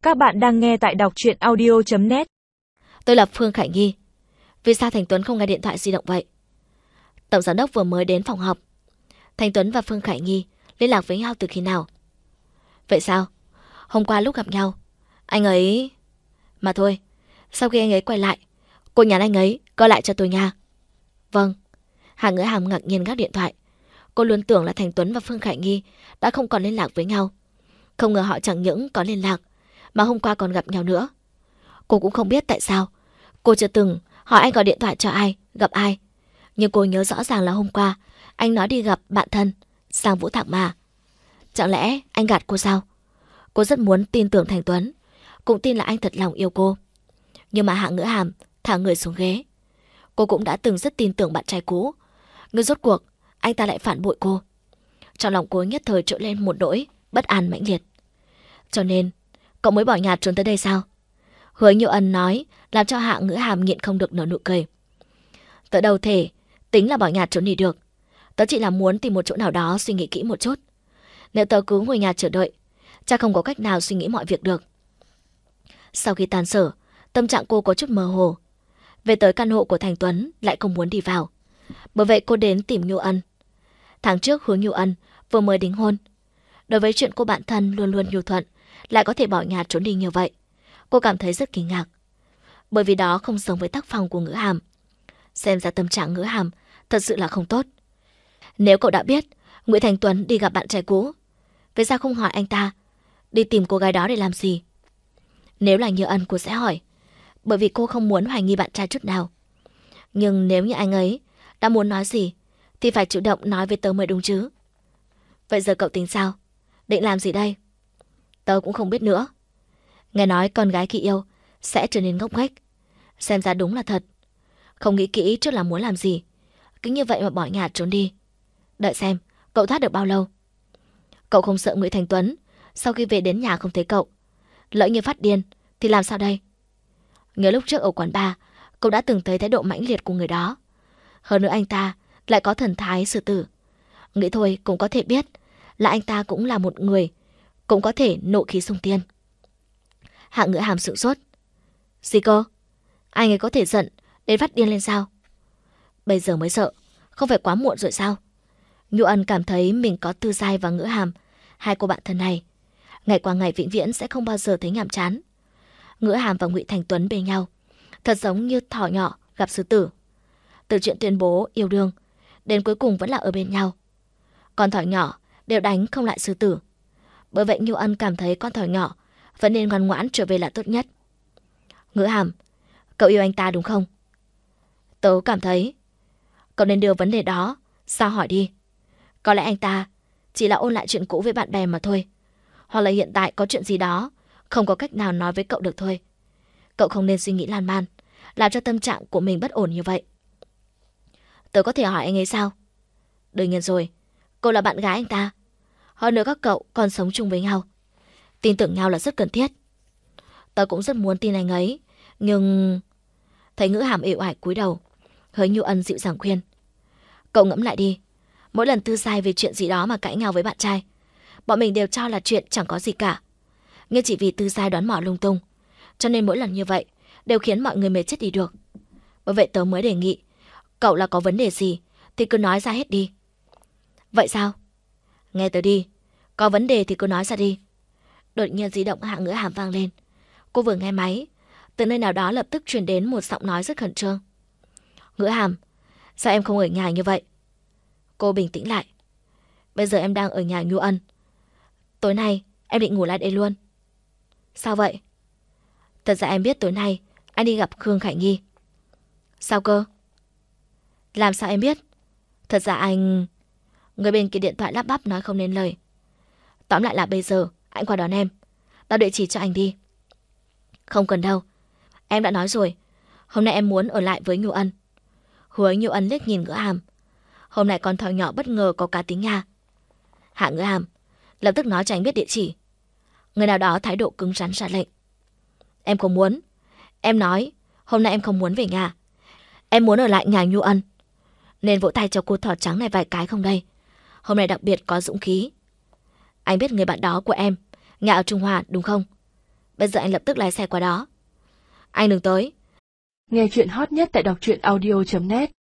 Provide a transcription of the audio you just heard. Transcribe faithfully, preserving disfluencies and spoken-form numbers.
Các bạn đang nghe tại đọc truyện audio chấm net. Tôi là Phương Khải Nhi. Vì sao Thành Tuấn không nghe điện thoại di động vậy? Tổng giám đốc vừa mới đến phòng họp. Thành Tuấn và Phương Khải Nhi liên lạc với nhau từ khi nào? Vậy sao? Hôm qua lúc gặp nhau, anh ấy... Mà thôi, sau khi anh ấy quay lại, cô nhắn anh ấy gọi lại cho tôi nha. Vâng. Hạ Ngữ Hàm ngạc nhiên gác điện thoại. Cô luôn tưởng là Thành Tuấn và Phương Khải Nhi đã không còn liên lạc với nhau. Không ngờ họ chẳng những có liên lạc, mà hôm qua còn gặp nhau nữa. Cô cũng không biết tại sao. Cô chưa từng hỏi anh gọi điện thoại cho ai, gặp ai. Nhưng cô nhớ rõ ràng là hôm qua anh nói đi gặp bạn thân, Sang Vũ Thạc mà. Chẳng lẽ anh gạt cô sao? Cô rất muốn tin tưởng Thành Tuấn, cũng tin là anh thật lòng yêu cô. Nhưng mà Hạ Ngữ Hàm thả người xuống ghế. Cô cũng đã từng rất tin tưởng bạn trai cũ, nhưng rốt cuộc anh ta lại phản bội cô. Trong lòng cô nhất thời trỗi lên một nỗi bất an mãnh liệt. Cho nên cậu mới bỏ nhà trốn tới đây sao? Hứa Nhiều Ân nói làm cho Hạ Ngữ Hàm nhịn không được nở nụ cười. Tớ đâu thể tính là bỏ nhà trốn đi được. Tớ chỉ là muốn tìm một chỗ nào đó suy nghĩ kỹ một chút. Nếu tớ cứ ngồi nhà chờ đợi, chắc không có cách nào suy nghĩ mọi việc được. Sau khi tan sở, tâm trạng cô có chút mơ hồ. Về tới căn hộ của Thành Tuấn lại không muốn đi vào. Bởi vậy cô đến tìm Nhu Ân. Tháng trước Hứa Nhu Ân vừa mới đính hôn. Đối với chuyện cô bạn thân luôn luôn nhu thuận, lại có thể bỏ nhà trốn đi như vậy, cô cảm thấy rất kinh ngạc. Bởi vì đó không giống với tác phong của Ngữ Hàm. Xem ra tâm trạng Ngữ Hàm thật sự là không tốt. Nếu cậu đã biết Nguyễn Thành Tuấn đi gặp bạn trai cũ, vì sao không hỏi anh ta đi tìm cô gái đó để làm gì? Nếu là Như Ân cô sẽ hỏi, bởi vì cô không muốn hoài nghi bạn trai chút nào. Nhưng nếu như anh ấy đã muốn nói gì thì phải chủ động nói với tớ mới đúng chứ. Vậy giờ cậu tính sao? Định làm gì đây? Tớ cũng không biết nữa. Nghe nói con gái khi yêu sẽ trở nên ngốc nghếch. Xem ra đúng là thật. Không nghĩ kỹ trước là muốn làm gì, cứ như vậy mà bỏ nhà trốn đi. Đợi xem cậu thoát được bao lâu. Cậu không sợ Nguyễn Thành Tuấn sau khi về đến nhà không thấy cậu, lỡ như phát điên thì làm sao đây? Nhớ lúc trước ở quán bar, cậu đã từng thấy thái độ mãnh liệt của người đó. Hơn nữa anh ta lại có thần thái xử tử. Nghĩ thôi cũng có thể biết là anh ta cũng là một người, cũng có thể nộ khí xung tiên. Hạ Ngữ Hàm sửng sốt. Gì cơ? Anh ấy có thể giận đến phát điên lên sao? Bây giờ mới sợ, không phải quá muộn rồi sao? Nhu Ân cảm thấy mình có Tư Giai và Ngữ Hàm, hai cô bạn thân này, ngày qua ngày vĩnh viễn sẽ không bao giờ thấy nhàm chán. Ngữ Hàm và Ngụy Thành Tuấn bên nhau, thật giống như thỏ nhỏ gặp sư tử. Từ chuyện tuyên bố yêu đương đến cuối cùng vẫn là ở bên nhau. Con thỏ nhỏ đều đánh không lại sư tử. Bởi vậy Nhu Ân cảm thấy con thỏ nhỏ vẫn nên ngoan ngoãn trở về là tốt nhất. Ngữ Hàm, cậu yêu anh ta đúng không? Tớ cảm thấy cậu nên đưa vấn đề đó sao hỏi đi. Có lẽ anh ta chỉ là ôn lại chuyện cũ với bạn bè mà thôi. Hoặc là hiện tại có chuyện gì đó không có cách nào nói với cậu được thôi. Cậu không nên suy nghĩ lan man, làm cho tâm trạng của mình bất ổn như vậy. Tớ có thể hỏi anh ấy sao? Đương nhiên rồi, cô là bạn gái anh ta. Hơn nữa các cậu còn sống chung với nhau, tin tưởng nhau là rất cần thiết. Tớ cũng rất muốn tin anh ấy, nhưng... Thấy Ngữ Hàm uể oải cúi đầu, Hứa Nhu Ân dịu dàng khuyên. Cậu ngẫm lại đi, mỗi lần Tư Giai về chuyện gì đó mà cãi nhau với bạn trai, bọn mình đều cho là chuyện chẳng có gì cả. Nhưng chỉ vì Tư Giai đoán mò lung tung, cho nên mỗi lần như vậy đều khiến mọi người mệt chết đi được. Bởi vậy tớ mới đề nghị, cậu là có vấn đề gì thì cứ nói ra hết đi. Vậy sao? Nghe tớ đi, có vấn đề thì cứ nói ra đi. Đột nhiên di động Hạ Ngữ Hàm vang lên. Cô vừa nghe máy, từ nơi nào đó lập tức truyền đến một giọng nói rất khẩn trương. Ngữ Hàm, sao em không ở nhà như vậy? Cô bình tĩnh lại. Bây giờ em đang ở nhà Nhu Ân. Tối nay em định ngủ lại đây luôn. Sao vậy? Thật ra em biết tối nay anh đi gặp Khương Khải Nhi. Sao cơ? Làm sao em biết? Thật ra anh... Người bên kia điện thoại lắp bắp nói không nên lời. Tóm lại là bây giờ anh qua đón em. Tao địa chỉ cho anh đi. Không cần đâu. Em đã nói rồi, hôm nay em muốn ở lại với Nhu Ân. Hứa Nhu Ân liếc nhìn Ngữ Hàm. Hôm nay con thỏ nhỏ bất ngờ có cá tính nha. Hạ Ngữ Hàm lập tức nói cho anh biết địa chỉ. Người nào đó thái độ cứng rắn ra lệnh. Em không muốn. Em nói hôm nay em không muốn về nhà. Em muốn ở lại nhà Nhu Ân. Nên vỗ tay cho cô thỏ trắng này vài cái không đây? Hôm nay đặc biệt có dũng khí. Anh biết người bạn đó của em nhà ở Trung Hoa đúng không? Bây giờ anh lập tức lái xe qua đó. Anh đừng tới. Nghe chuyện hot nhất tại đọc truyện audio chấm net